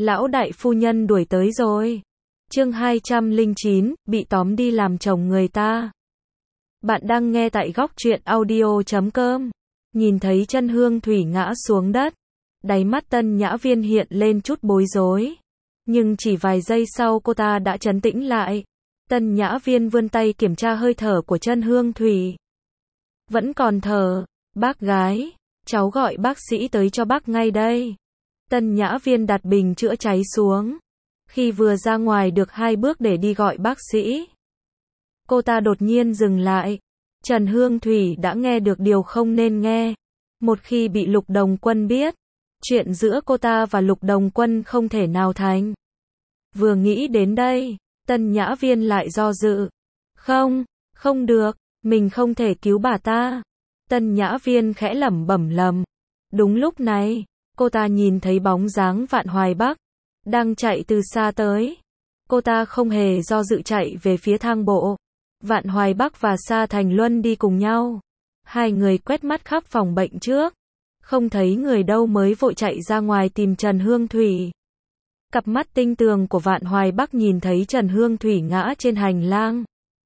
Lão đại phu nhân đuổi tới rồi. Chương 209, bị tóm đi làm chồng người ta. Bạn đang nghe tại góc truyện audio.com. Nhìn thấy chân Hương Thủy ngã xuống đất, đáy mắt Tân Nhã Viên hiện lên chút bối rối. Nhưng chỉ vài giây sau cô ta đã trấn tĩnh lại. Tân Nhã Viên vươn tay kiểm tra hơi thở của chân Hương Thủy. Vẫn còn thở. Bác gái, cháu gọi bác sĩ tới cho bác ngay đây. Tân Nhã Viên đặt bình chữa cháy xuống. Khi vừa ra ngoài được 2 bước để đi gọi bác sĩ, cô ta đột nhiên dừng lại. Trần Hương Thủy đã nghe được điều không nên nghe. Một khi bị Lục Đồng Quân biết, chuyện giữa cô ta và Lục Đồng Quân không thể nào thành. Vừa nghĩ đến đây, Tân Nhã Viên lại do dự. Không được, mình không thể cứu bà ta. Tân Nhã Viên khẽ lẩm bẩm lầm. Đúng lúc này, cô ta nhìn thấy bóng dáng Vạn Hoài Bắc đang chạy từ xa tới. Cô ta không hề do dự chạy về phía thang bộ. Vạn Hoài Bắc và Sa Thành Luân đi cùng nhau. Hai người quét mắt khắp phòng bệnh trước, không thấy người đâu mới vội chạy ra ngoài tìm Trần Hương Thủy. Cặp mắt tinh tường của Vạn Hoài Bắc nhìn thấy Trần Hương Thủy ngã trên hành lang,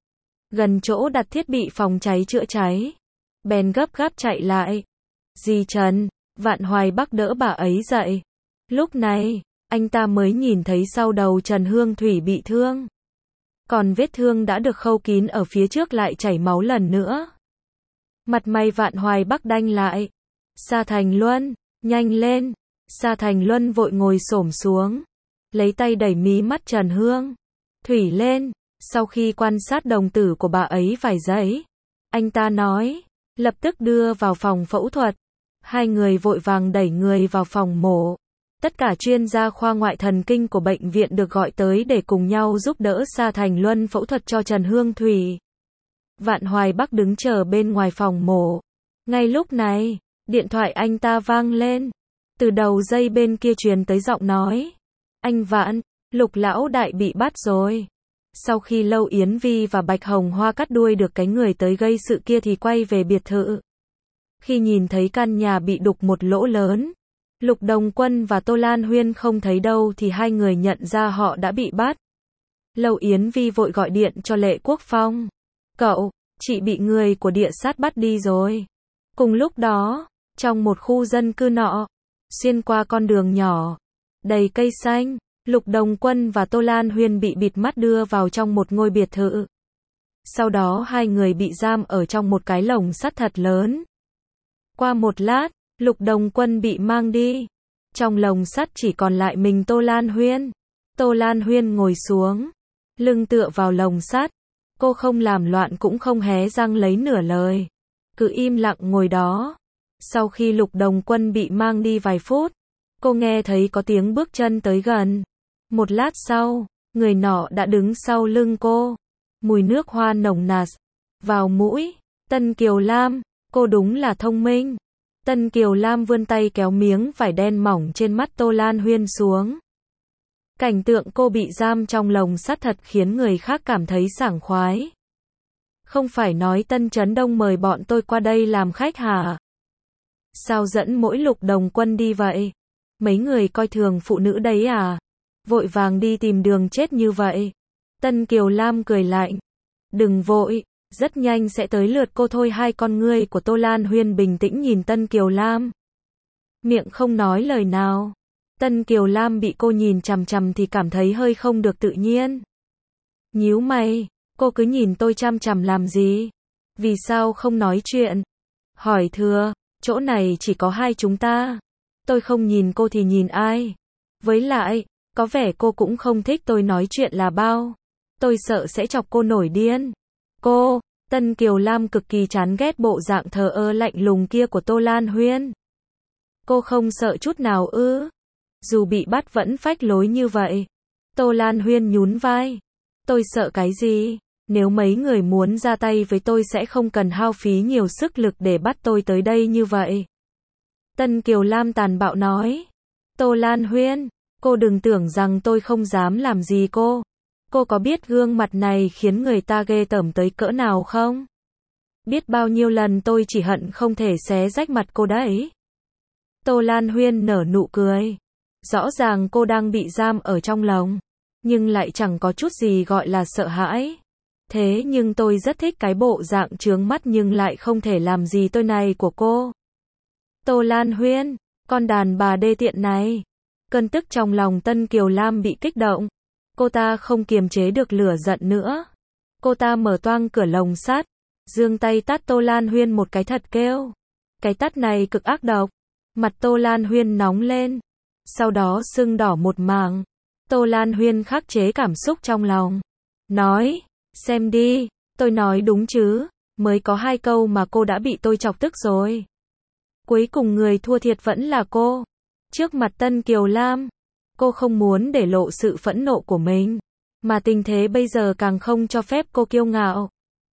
gần chỗ đặt thiết bị phòng cháy chữa cháy. Bèn gấp gáp chạy lại. Dì Trần, Vạn Hoài Bắc đỡ bà ấy dậy. Lúc này, anh ta mới nhìn thấy sau đầu Trần Hương Thủy bị thương. Còn vết thương đã được khâu kín ở phía trước lại chảy máu lần nữa. Mặt mày Vạn Hoài Bắc đanh lại. Sa Thành Luân, nhanh lên. Sa Thành Luân vội ngồi xổm xuống, lấy tay đẩy mí mắt Trần Hương Thủy lên. Sau khi quan sát đồng tử của bà ấy vài giây, anh ta nói, lập tức đưa vào phòng phẫu thuật. Hai người vội vàng đẩy người vào phòng mổ. Tất cả chuyên gia khoa ngoại thần kinh của bệnh viện được gọi tới để cùng nhau giúp đỡ Sa Thành Luân phẫu thuật cho Trần Hương Thủy. Vạn Hoài Bắc đứng chờ bên ngoài phòng mổ. Ngay lúc này, điện thoại anh ta vang lên. Từ đầu dây bên kia truyền tới giọng nói. Anh Vạn, Lục lão đại bị bắt rồi. Sau khi Lâu Yến Vi và Bạch Hồng Hoa cắt đuôi được cái người tới gây sự kia thì quay về biệt thự. Khi nhìn thấy căn nhà bị đục một lỗ lớn, Lục Đồng Quân và Tô Lan Huyên không thấy đâu thì hai người nhận ra họ đã bị bắt. Lâu Yến Vi vội gọi điện cho Lệ Quốc Phong. Cậu, chị bị người của địa sát bắt đi rồi. Cùng lúc đó, trong một khu dân cư nọ, xuyên qua con đường nhỏ, đầy cây xanh, Lục Đồng Quân và Tô Lan Huyên bị bịt mắt đưa vào trong một ngôi biệt thự. Sau đó hai người bị giam ở trong một cái lồng sắt thật lớn. Qua một lát, Lục Đồng Quân bị mang đi. Trong lồng sắt chỉ còn lại mình Tô Lan Huyên. Tô Lan Huyên ngồi xuống, lưng tựa vào lồng sắt. Cô không làm loạn cũng không hé răng lấy nửa lời, cứ im lặng ngồi đó. Sau khi Lục Đồng Quân bị mang đi vài phút, cô nghe thấy có tiếng bước chân tới gần. Một lát sau, người nọ đã đứng sau lưng cô. Mùi nước hoa nồng nặc vào mũi. Tân Kiều Lam, cô đúng là thông minh. Tân Kiều Lam vươn tay kéo miếng vải đen mỏng trên mắt Tô Lan Huyên xuống. Cảnh tượng cô bị giam trong lồng sắt thật khiến người khác cảm thấy sảng khoái. Không phải nói Tân Trấn Đông mời bọn tôi qua đây làm khách hả? Sao dẫn mỗi Lục Đồng Quân đi vậy? Mấy người coi thường phụ nữ đấy à? Vội vàng đi tìm đường chết như vậy. Tân Kiều Lam cười lạnh. Đừng vội, rất nhanh sẽ tới lượt cô thôi. Hai con ngươi của Tô Lan Huyên bình tĩnh nhìn Tân Kiều Lam, miệng không nói lời nào. Tân Kiều Lam bị cô nhìn chằm chằm thì cảm thấy hơi không được tự nhiên. Nhíu mày, cô cứ nhìn tôi chằm chằm làm gì? Vì sao không nói chuyện? Hỏi thừa, chỗ này chỉ có hai chúng ta. Tôi không nhìn cô thì nhìn ai? Với lại, có vẻ cô cũng không thích tôi nói chuyện là bao. Tôi sợ sẽ chọc cô nổi điên. Cô, Tân Kiều Lam cực kỳ chán ghét bộ dạng thờ ơ lạnh lùng kia của Tô Lan Huyên. Cô không sợ chút nào ư? Dù bị bắt vẫn phách lối như vậy. Tô Lan Huyên nhún vai. Tôi sợ cái gì? Nếu mấy người muốn ra tay với tôi sẽ không cần hao phí nhiều sức lực để bắt tôi tới đây như vậy. Tân Kiều Lam tàn bạo nói. Tô Lan Huyên, cô đừng tưởng rằng tôi không dám làm gì cô. Cô có biết gương mặt này khiến người ta ghê tởm tới cỡ nào không? Biết bao nhiêu lần tôi chỉ hận không thể xé rách mặt cô đấy. Tô Lan Huyên nở nụ cười. Rõ ràng cô đang bị giam ở trong lồng, nhưng lại chẳng có chút gì gọi là sợ hãi. Thế nhưng tôi rất thích cái bộ dạng trướng mắt nhưng lại không thể làm gì tôi này của cô. Tô Lan Huyên, con đàn bà đê tiện này. Cơn tức trong lòng Tân Kiều Lam bị kích động. Cô ta không kiềm chế được lửa giận nữa. Cô ta mở toang cửa lồng sắt, giương tay tát Tô Lan Huyên một cái thật kêu. Cái tát này cực ác độc. Mặt Tô Lan Huyên nóng lên, sau đó sưng đỏ một mảng. Tô Lan Huyên khắc chế cảm xúc trong lòng, nói, xem đi, tôi nói đúng chứ, mới có 2 câu mà cô đã bị tôi chọc tức rồi. Cuối cùng người thua thiệt vẫn là cô. Trước mặt Tân Kiều Lam, cô không muốn để lộ sự phẫn nộ của mình, mà tình thế bây giờ càng không cho phép cô kiêu ngạo.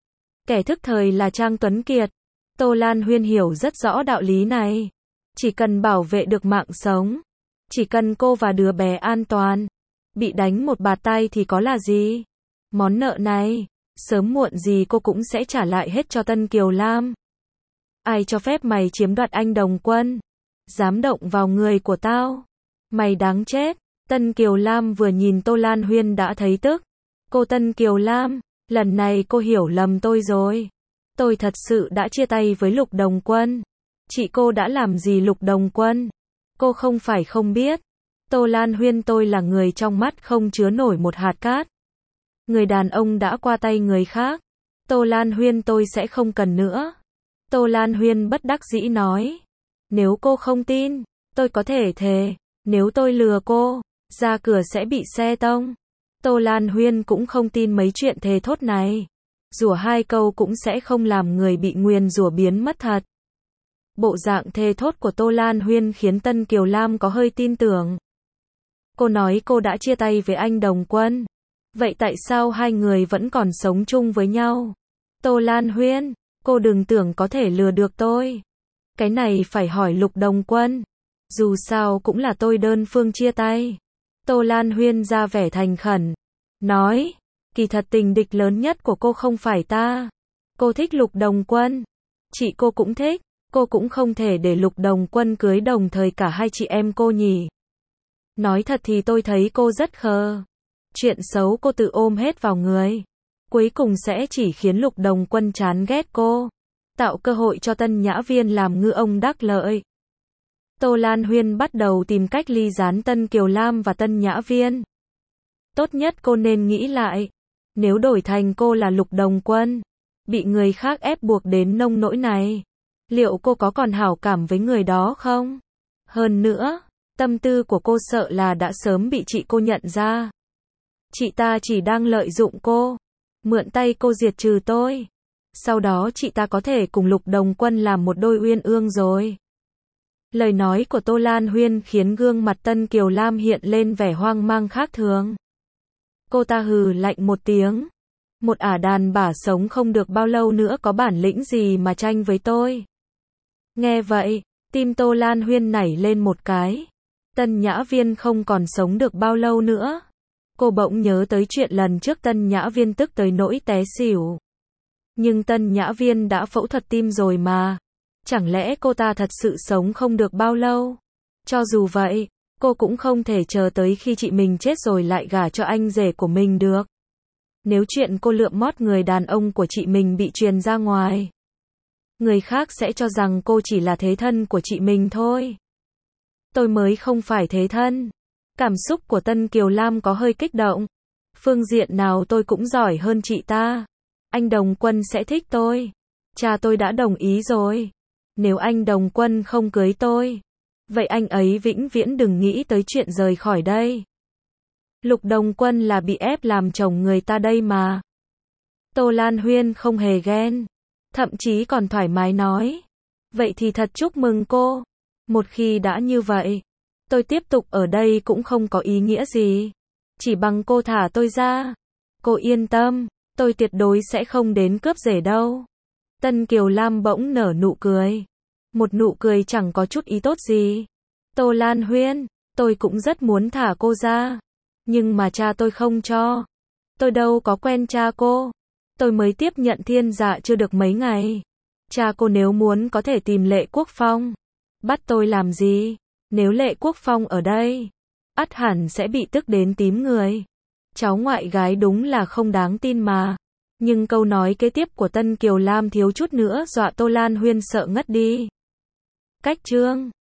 Kẻ thức thời là Trang Tuấn Kiệt. Tô Lan Huyên hiểu rất rõ đạo lý này. Chỉ cần bảo vệ được mạng sống, chỉ cần cô và đứa bé an toàn, bị đánh một bạt tay thì có là gì? Món nợ này, sớm muộn gì cô cũng sẽ trả lại hết cho Tân Kiều Lam. Ai cho phép mày chiếm đoạt anh Đồng Quân? Dám động vào người của tao? Mày đáng chết. Tân Kiều Lam vừa nhìn Tô Lan Huyên đã thấy tức. Cô Tân Kiều Lam, lần này cô hiểu lầm tôi rồi. Tôi thật sự đã chia tay với Lục Đồng Quân. Chị cô đã làm gì Lục Đồng Quân? Cô không phải không biết. Tô Lan Huyên, tôi là người trong mắt không chứa nổi một hạt cát. Người đàn ông đã qua tay người khác. Tô Lan Huyên, tôi sẽ không cần nữa. Tô Lan Huyên bất đắc dĩ nói. Nếu cô không tin, tôi có thể thề, nếu tôi lừa cô, ra cửa sẽ bị xe tông. Tô Lan Huyên cũng không tin mấy chuyện thề thốt này. Rủa 2 câu cũng sẽ không làm người bị nguyền rủa biến mất thật. Bộ dạng thề thốt của Tô Lan Huyên khiến Tân Kiều Lam có hơi tin tưởng. Cô nói cô đã chia tay với anh Đồng Quân. Vậy tại sao 2 người vẫn còn sống chung với nhau? Tô Lan Huyên, cô đừng tưởng có thể lừa được tôi. Cái này phải hỏi Lục Đồng Quân. Dù sao cũng là tôi đơn phương chia tay. Tô Lan Huyên ra vẻ thành khẩn, nói, kỳ thật tình địch lớn nhất của cô không phải ta. Cô thích Lục Đồng Quân. Chị cô cũng thích. Cô cũng không thể để Lục Đồng Quân cưới đồng thời cả 2 chị em cô nhỉ. Nói thật thì tôi thấy cô rất khờ. Chuyện xấu cô tự ôm hết vào người. Cuối cùng sẽ chỉ khiến Lục Đồng Quân chán ghét cô. Tạo cơ hội cho Tân Nhã Viên làm ngư ông đắc lợi. Tô Lan Huyên bắt đầu tìm cách ly gián Tân Kiều Lam và Tân Nhã Viên. Tốt nhất cô nên nghĩ lại. Nếu đổi thành cô là Lục Đồng Quân, bị người khác ép buộc đến nông nỗi này, liệu cô có còn hảo cảm với người đó không? Hơn nữa, tâm tư của cô sợ là đã sớm bị chị cô nhận ra. Chị ta chỉ đang lợi dụng cô, mượn tay cô diệt trừ tôi. Sau đó chị ta có thể cùng Lục Đồng Quân làm một đôi uyên ương rồi. Lời nói của Tô Lan Huyên khiến gương mặt Tân Kiều Lam hiện lên vẻ hoang mang khác thường. Cô ta hừ lạnh một tiếng. Một ả đàn bà sống không được bao lâu nữa có bản lĩnh gì mà tranh với tôi. Nghe vậy, tim Tô Lan Huyên nảy lên một cái. Tân Nhã Viên không còn sống được bao lâu nữa. Cô bỗng nhớ tới chuyện lần trước Tân Nhã Viên tức tới nỗi té xỉu. Nhưng Tân Nhã Viên đã phẫu thuật tim rồi mà. Chẳng lẽ cô ta thật sự sống không được bao lâu? Cho dù vậy, cô cũng không thể chờ tới khi chị mình chết rồi lại gả cho anh rể của mình được. Nếu chuyện cô lượm mót người đàn ông của chị mình bị truyền ra ngoài, người khác sẽ cho rằng cô chỉ là thế thân của chị mình thôi. Tôi mới không phải thế thân. Cảm xúc của Tân Kiều Lam có hơi kích động. Phương diện nào tôi cũng giỏi hơn chị ta. Anh Đồng Quân sẽ thích tôi. Cha tôi đã đồng ý rồi. Nếu anh Đồng Quân không cưới tôi, vậy anh ấy vĩnh viễn đừng nghĩ tới chuyện rời khỏi đây. Lục Đồng Quân là bị ép làm chồng người ta đây mà. Tô Lan Huyên không hề ghen, thậm chí còn thoải mái nói. Vậy thì thật chúc mừng cô. Một khi đã như vậy, tôi tiếp tục ở đây cũng không có ý nghĩa gì. Chỉ bằng cô thả tôi ra. Cô yên tâm, tôi tuyệt đối sẽ không đến cướp rể đâu. Tân Kiều Lam bỗng nở nụ cười. Một nụ cười chẳng có chút ý tốt gì. Tô Lan Huyên, tôi cũng rất muốn thả cô ra. Nhưng mà cha tôi không cho. Tôi đâu có quen cha cô. Tôi mới tiếp nhận Thiên Dạ chưa được mấy ngày. Cha cô nếu muốn có thể tìm Lệ Quốc Phong. Bắt tôi làm gì? Nếu Lệ Quốc Phong ở đây, ắt hẳn sẽ bị tức đến tím người. Cháu ngoại gái đúng là không đáng tin mà. Nhưng câu nói kế tiếp của Tân Kiều Lam thiếu chút nữa dọa Tô Lan Huyên sợ ngất đi. Cách chương